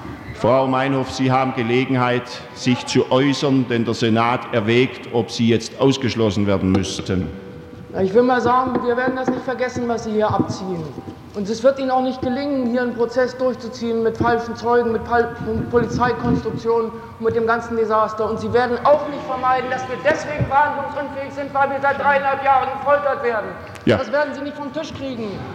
Frau Meinhof, Sie haben Gelegenheit, sich zu äußern, denn der Senat erwägt, ob Sie jetzt ausgeschlossen werden müssten. Ich will mal sagen, wir werden das nicht vergessen, was Sie hier abziehen. Und es wird Ihnen auch nicht gelingen, hier einen Prozess durchzuziehen mit falschen Zeugen, mit Polizeikonstruktionen und mit dem ganzen Desaster. Und Sie werden auch nicht vermeiden, dass wir deswegen verhandlungsunfähig sind, weil wir seit 3,5 Jahren gefoltert werden. Ja. Das werden Sie nicht vom Tisch kriegen.